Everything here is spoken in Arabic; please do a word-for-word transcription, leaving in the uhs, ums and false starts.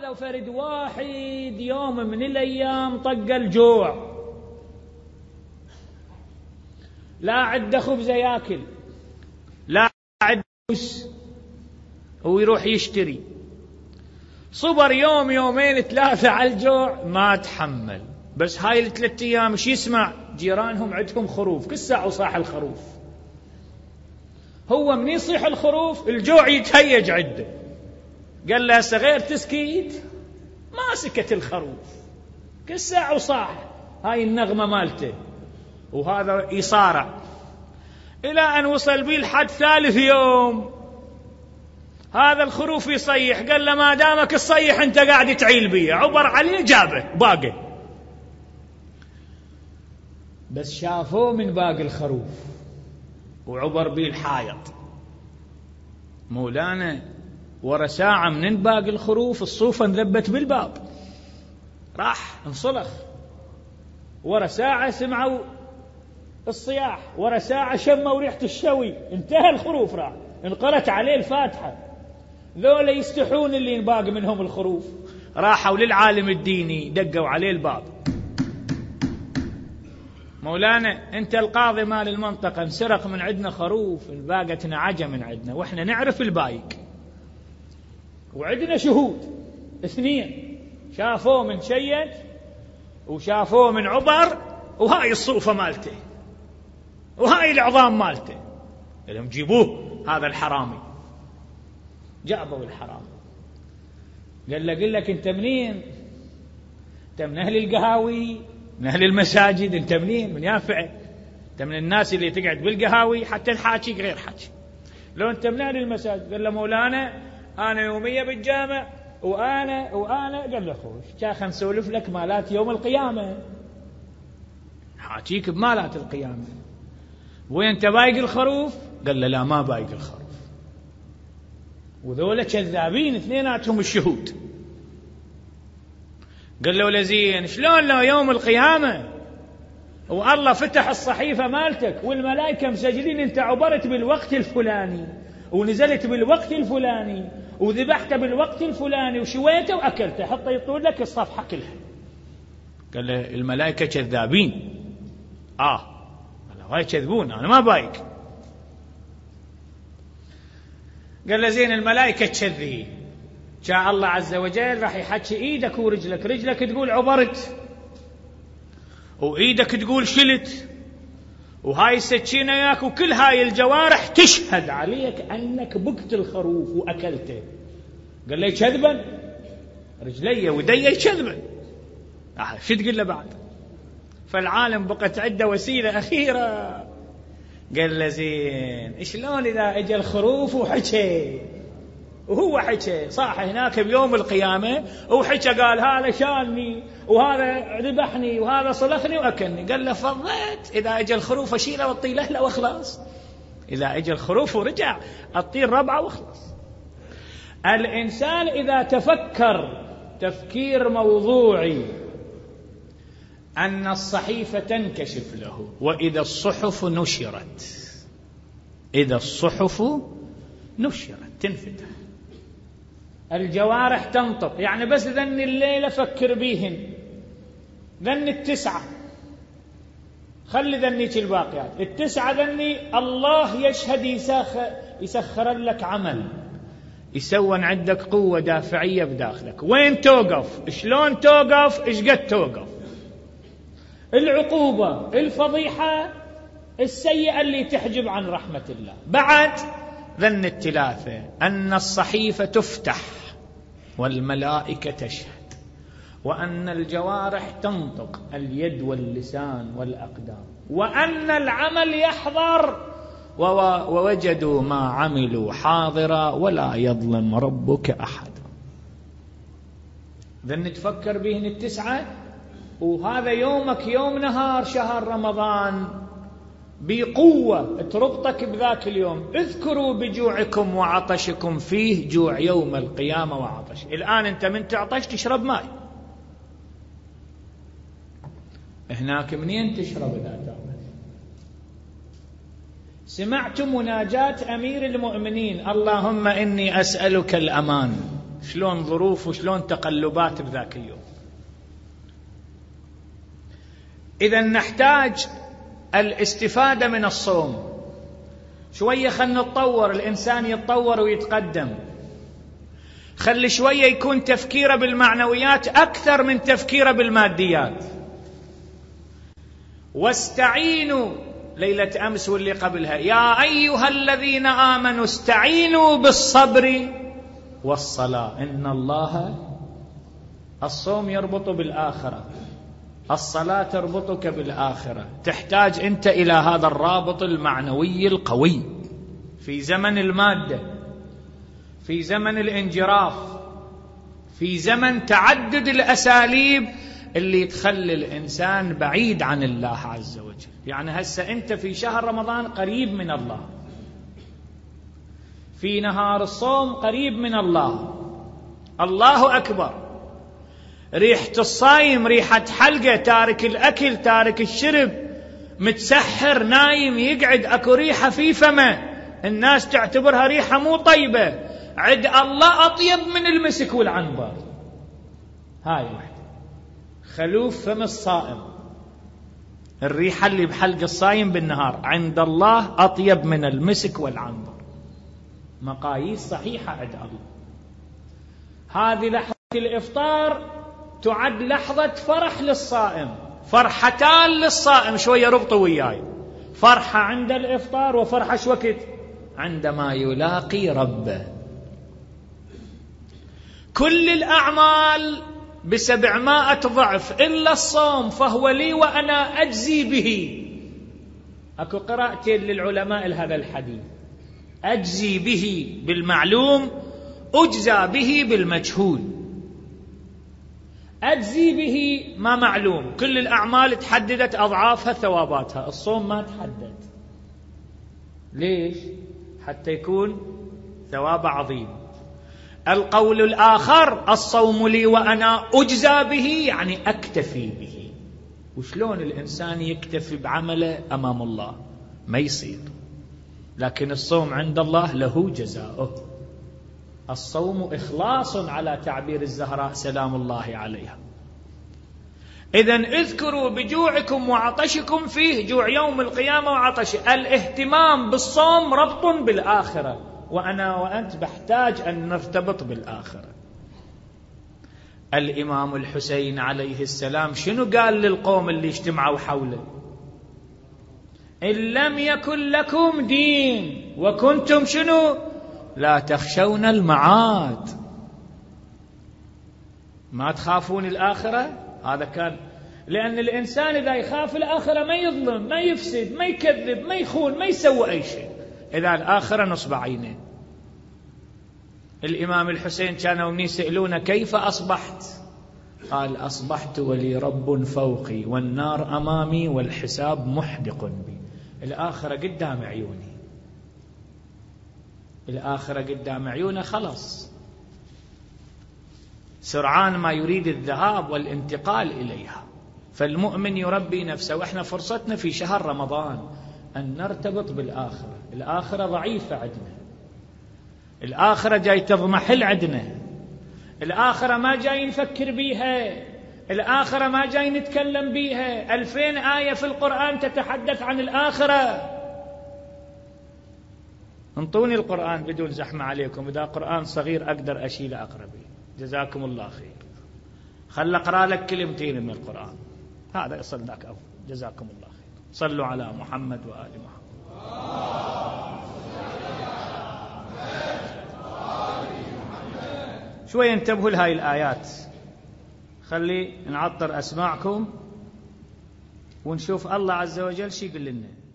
هذا فرد واحد يوم من الأيام طق الجوع، لا عنده خبز ياكل، لا عنده فلوس، ويروح يشتري. صبر يوم يومين ثلاثة على الجوع ما تحمل. بس هاي الثلاث أيام مش يسمع جيرانهم عندهم خروف، كل ساعة وصاح الخروف. هو من يصيح الخروف الجوع يتهيج عنده. قال له صغير تسكيت، ما سكت الخروف، كل ساعة وصاح هاي النغمة مالته، وهذا يصارع إلى أن وصل بيه لحد ثالث يوم. هذا الخروف يصيح، قال له ما دامك تصيح أنت قاعد تعيل بيه. عبر عليه جابه باقي، بس شافوه من باقي الخروف وعبر بيه الحائط. مولانا ورا ساعة من باقي الخروف الصوفة انذبت بالباب، راح انصلخ. ورا ساعة سمعوا الصياح، ورا ساعة شموا ريحة الشوي، انتهى الخروف، راح انقرت عليه الفاتحة. ذولا يستحون اللي باقي منهم الخروف، راحوا للعالم الديني دقوا عليه الباب. مولانا انت القاضي مال المنطقة، انسرق من عندنا خروف، الباقتنا عجة من عندنا، واحنا نعرف البايق، وعندنا شهود اثنين شافوه من شيد وشافوه من عبر، وهاي الصوفة مالته وهاي العظام مالته. قالهم جيبوه هذا الحرامي. جابوا الحرامي. قال له قل لك انت منين؟ انت من اهل القهاوي، من اهل المساجد، انت منين؟ من يافع؟ انت من الناس اللي تقعد بالقهاوي حتى الحاكي غير حاكي. لو انت من اهل المساجد. قال له مولانا انا يومية بالجامع وانا وانا. قال له خوش كاخ نسولف لك مالات يوم القيامة، حاكيك بمالات القيامة. وين انت بايق الخروف؟ قال له لا ما بايق الخروف. وذولا كذابين اثنيناتهم الشهود. قال له لزين شلون لو يوم القيامة والله فتح الصحيفة مالتك والملائكة مسجلين انت عبرت بالوقت الفلاني ونزلت بالوقت الفلاني وذبحت بالوقت الفلاني وشويته وأكلته، حتى يطول لك الصفحة كلها. قال له الملائكة كذابين. آه هاي كذبون، أنا ما بايك. قال له زين الملائكة تشذي، شاء الله عز وجل راح يحكي إيدك ورجلك، رجلك تقول عبرت وإيدك تقول شلت، وهاي السكينة ياك وكل هاي الجوارح تشهد عليك أنك بكت الخروف وأكلته. قال لي كذبا، رجلي ودي كذبا. آه شو تقول له بعد؟ فالعالم بقت عنده وسيلة أخيرة. قال له زين شلون إذا اجى الخروف وحكي، وهو حكي صاح هناك بيوم القيامة وحكي قال هذا شاني وهذا ذبحني وهذا صلخني وأكلني. قال له فضيت إذا اجى الخروف أشيله وأطيل أهله وخلاص. إذا اجى الخروف ورجع أطيل ربعه وخلاص. الإنسان إذا تفكر تفكير موضوعي أن الصحيفة تنكشف له، وإذا الصحف نشرت، إذا الصحف نشرت تنفتح، الجوارح تنطق. يعني بس ذن الليلة فكر بيهن، ذن التسعة، خلي ذنيك الباقيات التسعة، ذني الله يشهد يسخر, يسخر لك عمل، يسوون عندك قوة دافعية بداخلك. وين توقف؟ شلون توقف؟ إيش قد توقف؟ العقوبة، الفضيحة، السيئة اللي تحجب عن رحمة الله. بعد ذن الثلاثة أن الصحيفة تفتح والملائكة تشهد، وأن الجوارح تنطق، اليد واللسان والأقدام، وأن العمل يحضر، ووجدوا ما عملوا حاضرا ولا يظلم ربك أحد. ذن تفكر بهن التسعة، وهذا يومك يوم نهار شهر رمضان بقوة تربطك بذاك اليوم. اذكروا بجوعكم وعطشكم فيه جوع يوم القيامة وعطش. الآن أنت من تعطش تشرب ماء، هناك منين تشرب إذا تعطش؟ سمعت مناجاة أمير المؤمنين اللهم إني أسألك الأمان شلون ظروف وشلون تقلبات بذاك اليوم. إذا نحتاج الاستفادة من الصوم. شوية خلنا نتطور، الإنسان يتطور ويتقدم، خلي شوية يكون تفكيره بالمعنويات أكثر من تفكيره بالماديات. واستعينوا، ليلة أمس واللي قبلها، يا أيها الذين آمنوا استعينوا بالصبر والصلاة إن الله. الصوم يربط بالآخرة، الصلاة تربطك بالآخرة. تحتاج أنت إلى هذا الرابط المعنوي القوي في زمن المادة، في زمن الانجراف، في زمن تعدد الأساليب اللي تخلي الإنسان بعيد عن الله عز وجل. يعني هسه أنت في شهر رمضان قريب من الله، في نهار الصوم قريب من الله، الله أكبر. ريحة الصايم ريحة حلقة، تارك الأكل تارك الشرب، متسحر نايم يقعد، أكو ريحة في فمه الناس تعتبرها ريحة مو طيبة، عند الله أطيب من المسك والعنبر. هاي واحدة، خلوف فم الصائم، الريحة اللي بحلق الصايم بالنهار عند الله أطيب من المسك والعنبر. مقاييس صحيحة عند الله. هذه لحظة الإفطار تعد لحظة فرح للصائم، فرحتان للصائم، شوية ربطوا وياي، فرحة عند الإفطار وفرحة شو وقت عندما يلاقي ربه. كل الأعمال بسبعمائة ضعف إلا الصوم فهو لي وأنا أجزي به. أكو قراءتين للعلماء لهذا الحديث، أجزي به بالمعلوم، أجزى به بالمجهول. أجزي به ما معلوم، كل الأعمال تحددت أضعافها ثواباتها، الصوم ما تحدد. ليش؟ حتى يكون ثواب عظيم. القول الآخر الصوم لي وأنا أجزى به، يعني أكتفي به. وشلون الإنسان يكتفي بعمله أمام الله؟ ما يصير. لكن الصوم عند الله له جزاؤه. الصوم إخلاص على تعبير الزهراء سلام الله عليها. إذن اذكروا بجوعكم وعطشكم فيه، جوع يوم القيامة وعطش. الاهتمام بالصوم ربط بالآخرة، وأنا وأنت بحتاج أن نرتبط بالآخرة. الإمام الحسين عليه السلام شنو قال للقوم اللي اجتمعوا حوله؟ إن لم يكن لكم دين وكنتم شنو؟ لا تخشون المعاد. ما تخافون الآخرة؟ هذا كان، لأن الإنسان إذا يخاف الآخرة ما يظلم، ما يفسد، ما يكذب، ما يخون، ما يسوي أي شيء. إذا الآخرة نصب عينه. الإمام الحسين كانوا يسألون كيف أصبحت؟ قال أصبحت ولي رب فوقي والنار أمامي والحساب محدق بي. الآخرة قدام عيوني، الآخرة قدام عيونه، خلص سرعان ما يريد الذهاب والانتقال إليها. فالمؤمن يربي نفسه. وإحنا فرصتنا في شهر رمضان أن نرتبط بالآخرة. الآخرة ضعيفة عندنا، الآخرة جاي تضمحل عندنا، الآخرة ما جاي نفكر بيها، الآخرة ما جاي نتكلم بيها. ألفين آية في القرآن تتحدث عن الآخرة. انطوني القرآن بدون زحمة عليكم، إذا قرآن صغير أقدر أشيل أقربي، جزاكم الله خير. خل أقرأ لك كلمتين من القرآن، هذا يصل لك أفضل، جزاكم الله خير. صلوا على محمد وآل محمد. شوي انتبهوا لهاي الآيات، خلي نعطر أسماعكم ونشوف الله عز وجل شي يقول لنا.